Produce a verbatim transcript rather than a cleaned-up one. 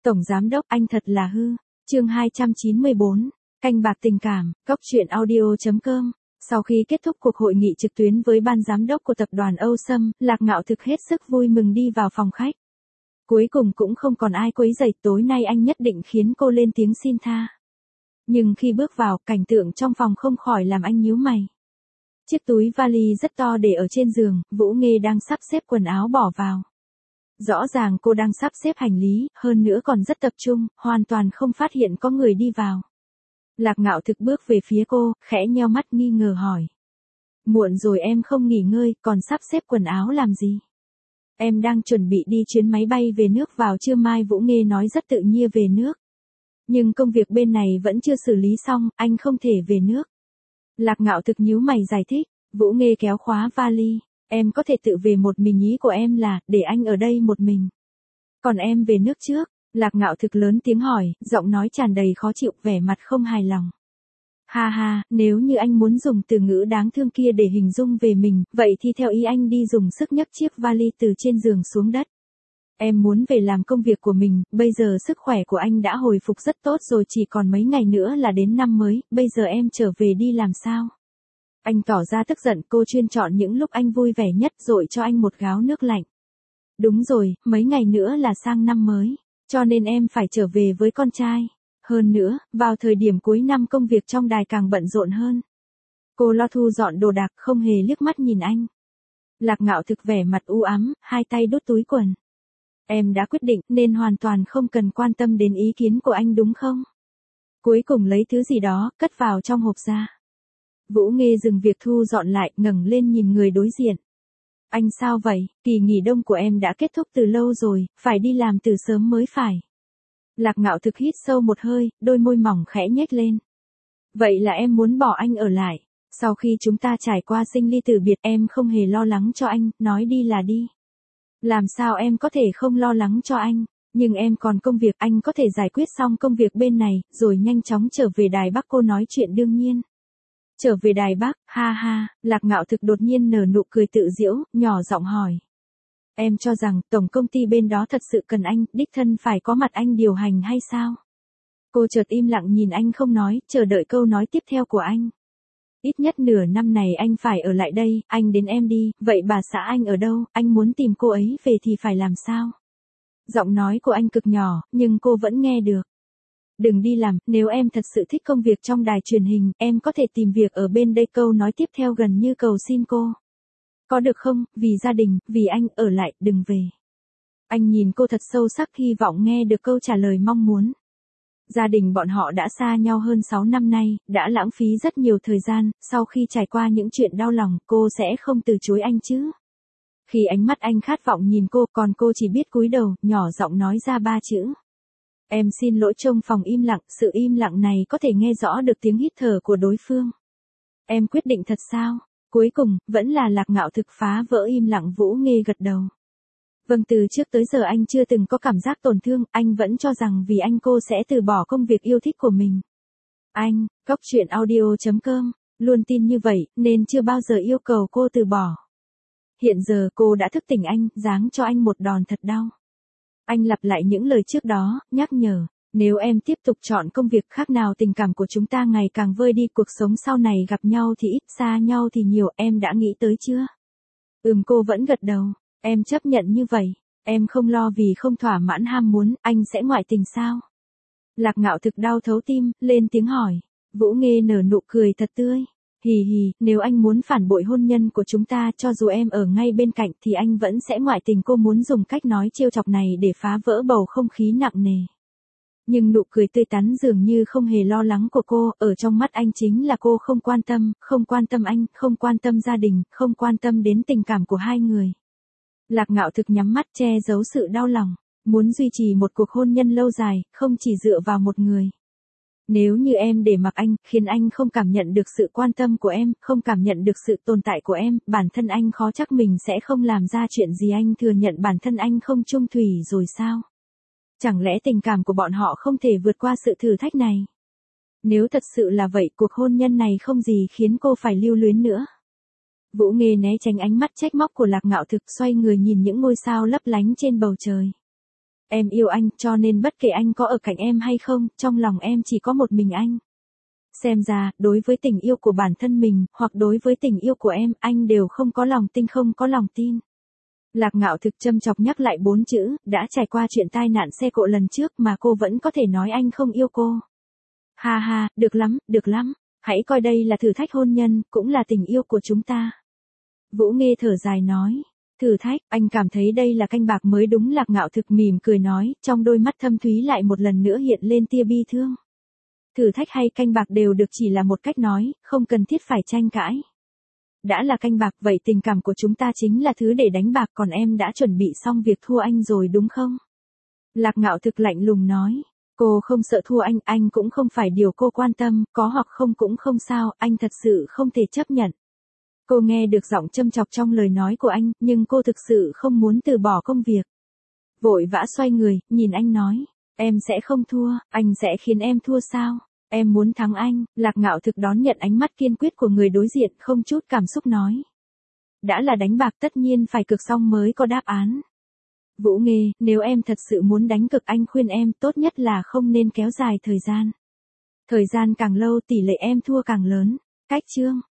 Tổng giám đốc, anh thật là hư. Chương hai trăm chín mươi bốn, canh bạc tình cảm, cốc truyện audio chấm com. Sau khi kết thúc cuộc hội nghị trực tuyến với ban giám đốc của tập đoàn Âu Sâm, Lạc Ngạo Thực hết sức vui mừng đi vào phòng khách. Cuối cùng cũng không còn ai quấy rầy, tối nay anh nhất định khiến cô lên tiếng xin tha. Nhưng khi bước vào, cảnh tượng trong phòng không khỏi làm anh nhíu mày. Chiếc túi vali rất to để ở trên giường, Vũ Nghê đang sắp xếp quần áo bỏ vào. Rõ ràng cô đang sắp xếp hành lý, hơn nữa còn rất tập trung, hoàn toàn không phát hiện có người đi vào. Lạc Ngạo Thực bước về phía cô, khẽ nheo mắt nghi ngờ hỏi. Muộn rồi em không nghỉ ngơi, còn sắp xếp quần áo làm gì? Em đang chuẩn bị đi chuyến máy bay về nước vào trưa mai, Vũ Nghê nói rất tự nhiên về nước. Nhưng công việc bên này vẫn chưa xử lý xong, anh không thể về nước. Lạc Ngạo Thực nhíu mày giải thích, Vũ Nghê kéo khóa vali. Em có thể tự về một mình, ý của em là, để anh ở đây một mình. Còn em về nước trước, Lạc Ngạo Thực lớn tiếng hỏi, giọng nói tràn đầy khó chịu, vẻ mặt không hài lòng. Ha ha, nếu như anh muốn dùng từ ngữ đáng thương kia để hình dung về mình, vậy thì theo ý anh đi dùng sức nhấc chiếc vali từ trên giường xuống đất. Em muốn về làm công việc của mình, bây giờ sức khỏe của anh đã hồi phục rất tốt rồi, chỉ còn mấy ngày nữa là đến năm mới, bây giờ em trở về đi làm sao? Anh tỏ ra tức giận, cô chuyên chọn những lúc anh vui vẻ nhất dội cho anh một gáo nước lạnh. Đúng rồi, mấy ngày nữa là sang năm mới, cho nên em phải trở về với con trai. Hơn nữa, vào thời điểm cuối năm công việc trong đài càng bận rộn hơn. Cô lo thu dọn đồ đạc, không hề liếc mắt nhìn anh. Lạc Ngạo Thực vẻ mặt u ám, hai tay đút túi quần. Em đã quyết định nên hoàn toàn không cần quan tâm đến ý kiến của anh đúng không? Cuối cùng lấy thứ gì đó, cất vào trong hộp ra. Vũ Nghê dừng việc thu dọn lại, ngẩng lên nhìn người đối diện. Anh sao vậy, kỳ nghỉ đông của em đã kết thúc từ lâu rồi, phải đi làm từ sớm mới phải. Lạc Ngạo Thực hít sâu một hơi, đôi môi mỏng khẽ nhếch lên. Vậy là em muốn bỏ anh ở lại. Sau khi chúng ta trải qua sinh ly tử biệt, em không hề lo lắng cho anh, nói đi là đi. Làm sao em có thể không lo lắng cho anh, nhưng em còn công việc, anh có thể giải quyết xong công việc bên này, rồi nhanh chóng trở về Đài Bắc, cô nói chuyện đương nhiên. Trở về Đài Bắc, ha ha, Lạc Ngạo Thực đột nhiên nở nụ cười tự giễu, nhỏ giọng hỏi. Em cho rằng tổng công ty bên đó thật sự cần anh, đích thân phải có mặt anh điều hành hay sao? Cô chợt im lặng nhìn anh không nói, chờ đợi câu nói tiếp theo của anh. Ít nhất nửa năm này anh phải ở lại đây, anh đến em đi, vậy bà xã anh ở đâu, anh muốn tìm cô ấy về thì phải làm sao? Giọng nói của anh cực nhỏ, nhưng cô vẫn nghe được. Đừng đi làm, nếu em thật sự thích công việc trong đài truyền hình, em có thể tìm việc ở bên đây, câu nói tiếp theo gần như cầu xin cô. Có được không, vì gia đình, vì anh, ở lại, đừng về. Anh nhìn cô thật sâu sắc, hy vọng nghe được câu trả lời mong muốn. Gia đình bọn họ đã xa nhau hơn sáu năm nay, đã lãng phí rất nhiều thời gian, sau khi trải qua những chuyện đau lòng, cô sẽ không từ chối anh chứ. Khi ánh mắt anh khát vọng nhìn cô, còn cô chỉ biết cúi đầu, nhỏ giọng nói ra ba chữ. Em xin lỗi. Trong phòng im lặng, sự im lặng này có thể nghe rõ được tiếng hít thở của đối phương. Em quyết định thật sao? Cuối cùng, vẫn là Lạc Ngạo Thực phá vỡ im lặng. Vũ Nghê gật đầu. Vâng, từ trước tới giờ anh chưa từng có cảm giác tổn thương, anh vẫn cho rằng vì anh cô sẽ từ bỏ công việc yêu thích của mình. Anh, cốc truyện audio chấm com, luôn tin như vậy, nên chưa bao giờ yêu cầu cô từ bỏ. Hiện giờ cô đã thức tỉnh anh, giáng cho anh một đòn thật đau. Anh lặp lại những lời trước đó, nhắc nhở, nếu em tiếp tục chọn công việc khác nào tình cảm của chúng ta ngày càng vơi đi, cuộc sống sau này gặp nhau thì ít, xa nhau thì nhiều, em đã nghĩ tới chưa? Ừm, cô vẫn gật đầu, em chấp nhận như vậy, em không lo vì không thỏa mãn ham muốn, anh sẽ ngoại tình sao? Lạc Ngạo Thực đau thấu tim, lên tiếng hỏi, Vũ Nghê nở nụ cười thật tươi. Hì hì, nếu anh muốn phản bội hôn nhân của chúng ta, cho dù em ở ngay bên cạnh thì anh vẫn sẽ ngoại tình. Cô muốn dùng cách nói trêu chọc này để phá vỡ bầu không khí nặng nề. Nhưng nụ cười tươi tắn dường như không hề lo lắng của cô, ở trong mắt anh chính là cô không quan tâm, không quan tâm anh, không quan tâm gia đình, không quan tâm đến tình cảm của hai người. Lạc Ngạo Thực nhắm mắt che giấu sự đau lòng, muốn duy trì một cuộc hôn nhân lâu dài, không chỉ dựa vào một người. Nếu như em để mặc anh, khiến anh không cảm nhận được sự quan tâm của em, không cảm nhận được sự tồn tại của em, bản thân anh khó chắc mình sẽ không làm ra chuyện gì. Anh thừa nhận bản thân anh không chung thủy rồi sao? Chẳng lẽ tình cảm của bọn họ không thể vượt qua sự thử thách này? Nếu thật sự là vậy, cuộc hôn nhân này không gì khiến cô phải lưu luyến nữa. Vũ Nghê né tránh ánh mắt trách móc của Lạc Ngạo Thực, xoay người nhìn những ngôi sao lấp lánh trên bầu trời. Em yêu anh cho nên bất kể anh có ở cạnh em hay không, trong lòng em chỉ có một mình anh. Xem ra, đối với tình yêu của bản thân mình, hoặc đối với tình yêu của em, anh đều không có lòng tin không có lòng tin. Lạc Ngạo Thực châm chọc nhắc lại bốn chữ, đã trải qua chuyện tai nạn xe cộ lần trước mà cô vẫn có thể nói anh không yêu cô. Ha ha, được lắm, được lắm, hãy coi đây là thử thách hôn nhân, cũng là tình yêu của chúng ta. Vũ Nghê thở dài nói, thử thách, anh cảm thấy đây là canh bạc mới đúng. Lạc Ngạo Thực mỉm cười nói, trong đôi mắt thâm thúy lại một lần nữa hiện lên tia bi thương. Thử thách hay canh bạc đều được chỉ là một cách nói, không cần thiết phải tranh cãi. Đã là canh bạc vậy tình cảm của chúng ta chính là thứ để đánh bạc, còn em đã chuẩn bị xong việc thua anh rồi đúng không? Lạc Ngạo Thực lạnh lùng nói, cô không sợ thua anh, anh cũng không phải điều cô quan tâm, có hoặc không cũng không sao, anh thật sự không thể chấp nhận. Cô nghe được giọng châm chọc trong lời nói của anh, nhưng cô thực sự không muốn từ bỏ công việc. Vội vã xoay người, nhìn anh nói, em sẽ không thua, anh sẽ khiến em thua sao? Em muốn thắng anh. Lạc Ngạo Thực đón nhận ánh mắt kiên quyết của người đối diện, không chút cảm xúc nói. Đã là đánh bạc tất nhiên phải cược xong mới có đáp án. Vũ Nghê, nếu em thật sự muốn đánh cược anh khuyên em tốt nhất là không nên kéo dài thời gian. Thời gian càng lâu tỷ lệ em thua càng lớn. Cách chương.